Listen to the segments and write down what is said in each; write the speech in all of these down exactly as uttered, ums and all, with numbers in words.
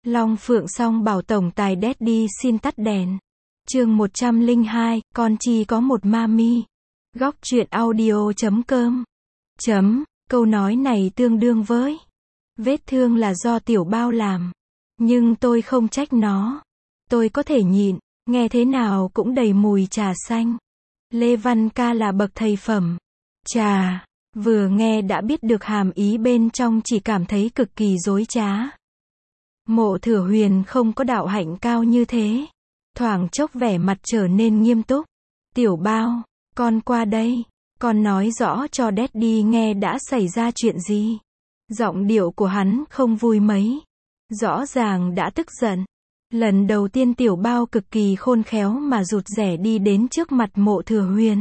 Long Phượng Song bảo tổng tài Daddy xin tắt đèn. Chương một trăm lẻ hai, con chi có một mami. Góc truyện audio chấm com. Chấm, câu nói này tương đương với vết thương là do tiểu bao làm. Nhưng tôi không trách nó. Tôi có thể nhịn, nghe thế nào cũng đầy mùi trà xanh. Lê Văn Ca là bậc thầy phẩm trà, vừa nghe đã biết được hàm ý bên trong, chỉ cảm thấy cực kỳ dối trá. Mộ Thừa Huyền không có đạo hạnh cao như thế. Thoảng chốc vẻ mặt trở nên nghiêm túc. Tiểu bao, con qua đây. Con nói rõ cho Daddy nghe đã xảy ra chuyện gì. Giọng điệu của hắn không vui mấy. Rõ ràng đã tức giận. Lần đầu tiên tiểu bao cực kỳ khôn khéo mà rụt rẻ đi đến trước mặt Mộ Thừa Huyền.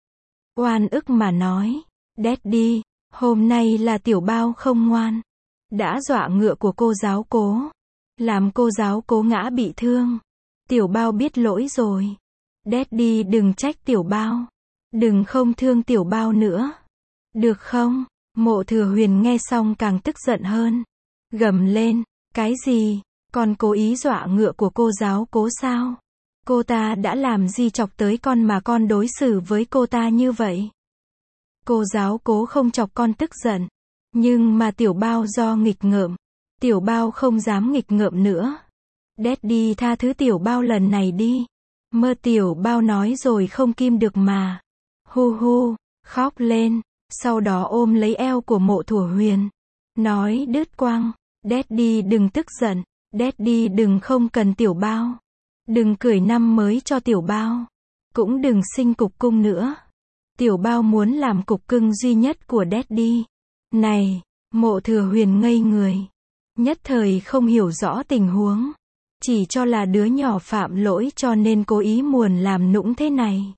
Oan ức mà nói. Daddy, hôm nay là tiểu bao không ngoan. Đã dọa ngựa của cô giáo cố. Làm cô giáo cố ngã bị thương. Tiểu bao biết lỗi rồi. Daddy đừng trách tiểu bao. Đừng không thương tiểu bao nữa. Được không? Mộ Thừa Huyền nghe xong càng tức giận hơn. Gầm lên. Cái gì? Con cố ý dọa ngựa của cô giáo cố sao? Cô ta đã làm gì chọc tới con mà con đối xử với cô ta như vậy? Cô giáo cố không chọc con tức giận. Nhưng mà tiểu bao do nghịch ngợm. Tiểu bao không dám nghịch ngợm nữa. Daddy tha thứ tiểu bao lần này đi. Mơ tiểu bao nói rồi không kim được mà. Hu hu, khóc lên. Sau đó ôm lấy eo của Mộ Thừa Huyền. Nói đứt quăng. Daddy đừng tức giận. Daddy đừng không cần tiểu bao. Đừng cười năm mới cho tiểu bao. Cũng đừng sinh cục cung nữa. Tiểu bao muốn làm cục cưng duy nhất của Daddy. Này, Mộ Thừa Huyền ngây người. Nhất thời không hiểu rõ tình huống. Chỉ cho là đứa nhỏ phạm lỗi cho nên cố ý muốn làm nũng thế này.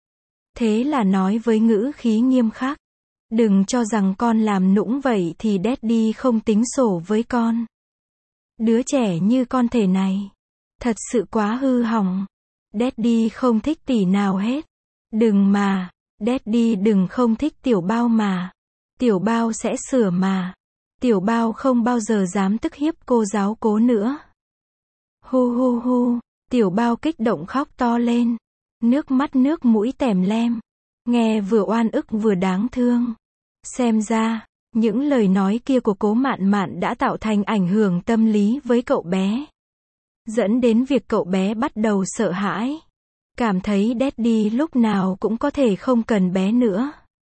Thế là nói với ngữ khí nghiêm khắc. Đừng cho rằng con làm nũng vậy thì Daddy không tính sổ với con. Đứa trẻ như con thể này. Thật sự quá hư hỏng. Daddy không thích tỷ nào hết. Đừng mà. Daddy đừng không thích tiểu bao mà. Tiểu bao sẽ sửa mà. Tiểu bao không bao giờ dám tức hiếp cô giáo cố nữa. Hu hu hu. Tiểu bao kích động khóc to lên. Nước mắt nước mũi tèm lem. Nghe vừa oan ức vừa đáng thương. Xem ra, những lời nói kia của Cố Mạn Mạn đã tạo thành ảnh hưởng tâm lý với cậu bé. Dẫn đến việc cậu bé bắt đầu sợ hãi. Cảm thấy Daddy lúc nào cũng có thể không cần bé nữa.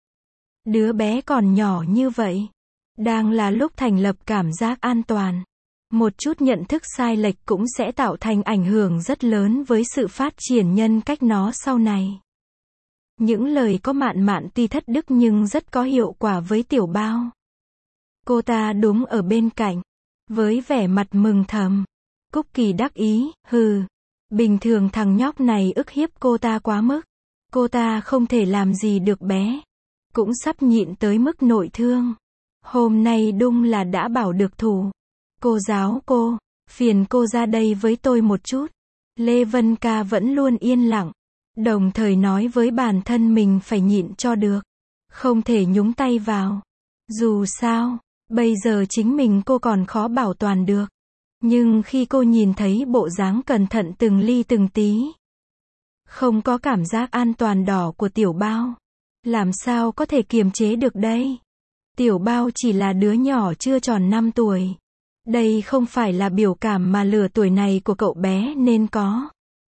Đứa bé còn nhỏ như vậy. Đang là lúc thành lập cảm giác an toàn. Một chút nhận thức sai lệch cũng sẽ tạo thành ảnh hưởng rất lớn với sự phát triển nhân cách nó sau này. Những lời có Mạn Mạn tuy thất đức nhưng rất có hiệu quả với tiểu bao. Cô ta đúng ở bên cạnh. Với vẻ mặt mừng thầm. Cúc Kỳ đắc ý, hừ. Bình thường thằng nhóc này ức hiếp cô ta quá mức. Cô ta không thể làm gì được bé. Cũng sắp nhịn tới mức nội thương. Hôm nay đúng là đã bảo được thủ. Cô giáo cô, phiền cô ra đây với tôi một chút. Lê Vân Ca vẫn luôn yên lặng. Đồng thời nói với bản thân mình phải nhịn cho được. Không thể nhúng tay vào. Dù sao, bây giờ chính mình cô còn khó bảo toàn được. Nhưng khi cô nhìn thấy bộ dáng cẩn thận từng ly từng tí. Không có cảm giác an toàn đỏ của tiểu bao. Làm sao có thể kiềm chế được đây? Tiểu bao chỉ là đứa nhỏ chưa tròn năm tuổi. Đây không phải là biểu cảm mà lứa tuổi này của cậu bé nên có.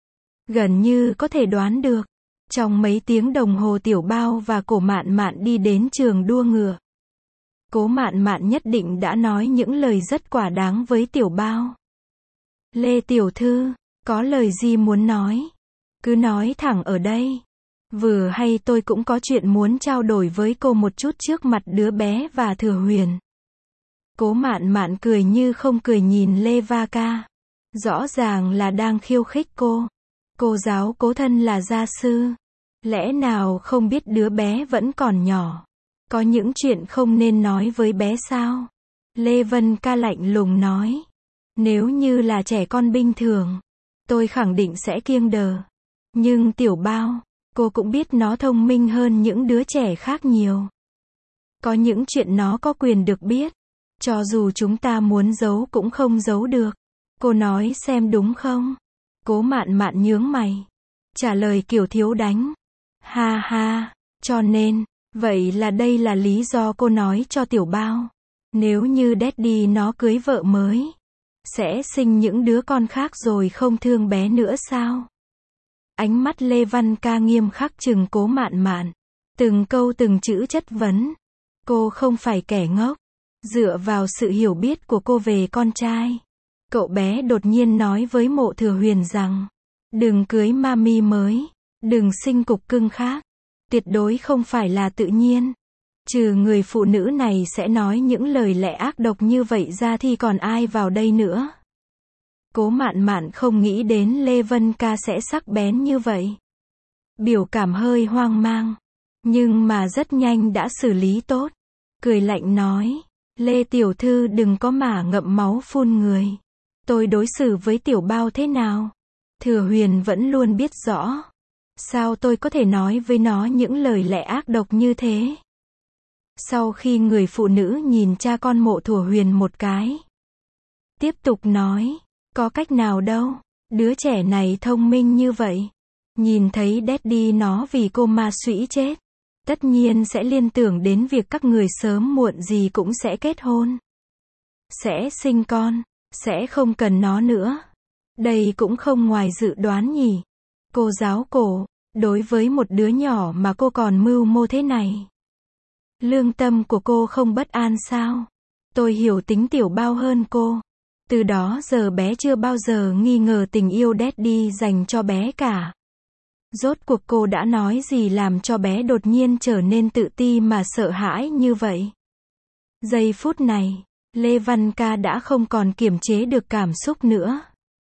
Gần như có thể đoán được. Trong mấy tiếng đồng hồ tiểu bao và Cố Mạn Mạn đi đến trường đua ngựa. Cố Mạn Mạn nhất định đã nói những lời rất quả đáng với tiểu bao. Lê tiểu thư, có lời gì muốn nói? Cứ nói thẳng ở đây. Vừa hay tôi cũng có chuyện muốn trao đổi với cô một chút trước mặt đứa bé và Thừa Huyền. Cố Mạn Mạn cười như không cười nhìn Lê Va Ca. Rõ ràng là đang khiêu khích cô. Cô giáo cố thân là gia sư. Lẽ nào không biết đứa bé vẫn còn nhỏ. Có những chuyện không nên nói với bé sao? Lê Vân Ca lạnh lùng nói. Nếu như là trẻ con bình thường, tôi khẳng định sẽ kiêng đờ. Nhưng tiểu bao, cô cũng biết nó thông minh hơn những đứa trẻ khác nhiều. Có những chuyện nó có quyền được biết. Cho dù chúng ta muốn giấu cũng không giấu được. Cô nói xem đúng không? Cố Mạn Mạn nhướng mày. Trả lời kiểu thiếu đánh. Ha ha, cho nên, vậy là đây là lý do cô nói cho Tiểu Bao. Nếu như Daddy nó cưới vợ mới, sẽ sinh những đứa con khác rồi không thương bé nữa sao? Ánh mắt Lê Văn Ca nghiêm khắc trừng Cố Mạn Mạn. Từng câu từng chữ chất vấn. Cô không phải kẻ ngốc. Dựa vào sự hiểu biết của cô về con trai, cậu bé đột nhiên nói với Mộ Thừa Huyền rằng, đừng cưới mami mới, đừng sinh cục cưng khác. Tuyệt đối không phải là tự nhiên. Trừ người phụ nữ này sẽ nói những lời lẽ ác độc như vậy ra thì còn ai vào đây nữa. Cố Mạn Mạn không nghĩ đến Lê Vân Ca sẽ sắc bén như vậy. Biểu cảm hơi hoang mang, nhưng mà rất nhanh đã xử lý tốt. Cười lạnh nói, Lê tiểu thư đừng có mà ngậm máu phun người. Tôi đối xử với Tiểu Bao thế nào? Thừa Huyền vẫn luôn biết rõ. Sao tôi có thể nói với nó những lời lẽ ác độc như thế? Sau khi người phụ nữ nhìn cha con Mộ Thừa Huyền một cái, tiếp tục nói, có cách nào đâu, đứa trẻ này thông minh như vậy. Nhìn thấy Daddy nó vì cô ma sũy chết, tất nhiên sẽ liên tưởng đến việc các người sớm muộn gì cũng sẽ kết hôn, sẽ sinh con, sẽ không cần nó nữa. Đây cũng không ngoài dự đoán nhỉ. Cô giáo cổ, đối với một đứa nhỏ mà cô còn mưu mô thế này, lương tâm của cô không bất an sao? Tôi hiểu tính Tiểu Bao hơn cô. Từ đó giờ bé chưa bao giờ nghi ngờ tình yêu Daddy dành cho bé cả. Rốt cuộc cô đã nói gì làm cho bé đột nhiên trở nên tự ti mà sợ hãi như vậy? Giây phút này, Lê Văn Ca đã không còn kiềm chế được cảm xúc nữa.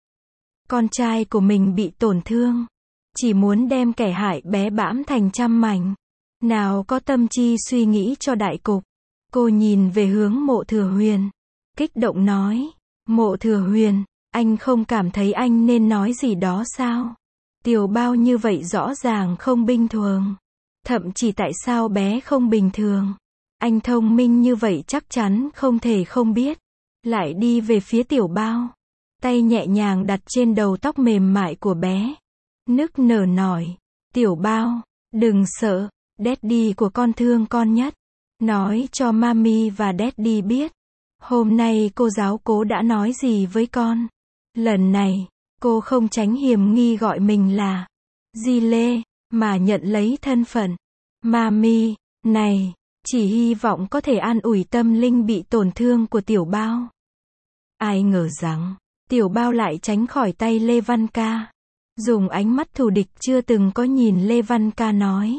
Con trai của mình bị tổn thương, chỉ muốn đem kẻ hại bé bãm thành trăm mảnh. Nào có tâm trí suy nghĩ cho đại cục. Cô nhìn về hướng Mộ Thừa Huyền, kích động nói, Mộ Thừa Huyền, anh không cảm thấy anh nên nói gì đó sao? Tiểu Bao như vậy rõ ràng không bình thường. Thậm chí tại sao bé không bình thường? Anh thông minh như vậy chắc chắn không thể không biết. Lại đi về phía Tiểu Bao, tay nhẹ nhàng đặt trên đầu tóc mềm mại của bé, nức nở nói, Tiểu Bao, đừng sợ, Daddy của con thương con nhất. Nói cho Mami và Daddy biết, hôm nay cô giáo Cố đã nói gì với con. Lần này, cô không tránh hiểm nghi gọi mình là Di Lê, mà nhận lấy thân phận Mami, này, chỉ hy vọng có thể an ủi tâm linh bị tổn thương của Tiểu Bao. Ai ngờ rằng, Tiểu Bao lại tránh khỏi tay Lê Văn Ca, dùng ánh mắt thù địch chưa từng có nhìn Lê Văn Ca nói,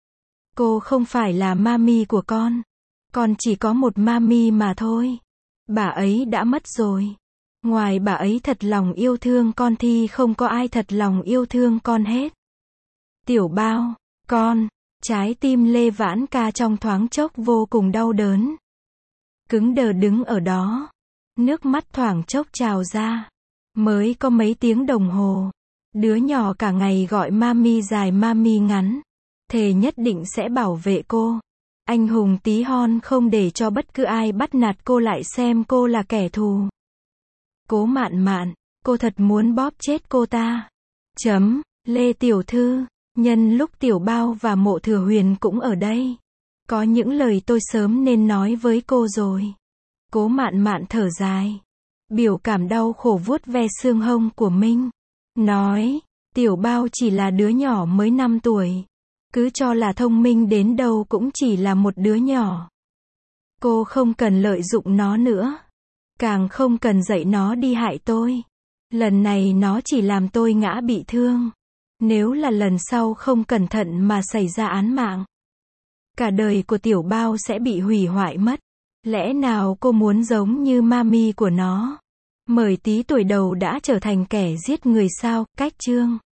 cô không phải là mami của con. Con chỉ có một mami mà thôi. Bà ấy đã mất rồi. Ngoài bà ấy thật lòng yêu thương con thì không có ai thật lòng yêu thương con hết. Tiểu Bao, con, trái tim Lê Vãn Ca trong thoáng chốc vô cùng đau đớn. Cứng đờ đứng ở đó. Nước mắt thoảng chốc trào ra. Mới có mấy tiếng đồng hồ. Đứa nhỏ cả ngày gọi mami dài mami ngắn. Thề nhất định sẽ bảo vệ cô. Anh hùng tí hon không để cho bất cứ ai bắt nạt cô lại xem cô là kẻ thù. Cố Mạn Mạn, cô thật muốn bóp chết cô ta. Chấm, Lê tiểu thư, nhân lúc Tiểu Bao và Mộ Thừa Huyền cũng ở đây. Có những lời tôi sớm nên nói với cô rồi. Cố Mạn Mạn thở dài. Biểu cảm đau khổ vuốt ve xương hông của Minh. Nói, Tiểu Bao chỉ là đứa nhỏ mới năm tuổi. Cứ cho là thông minh đến đâu cũng chỉ là một đứa nhỏ. Cô không cần lợi dụng nó nữa. Càng không cần dạy nó đi hại tôi. Lần này nó chỉ làm tôi ngã bị thương. Nếu là lần sau không cẩn thận mà xảy ra án mạng, cả đời của Tiểu Bao sẽ bị hủy hoại mất. Lẽ nào cô muốn giống như mami của nó? Mười tí tuổi đầu đã trở thành kẻ giết người sao? Cách chương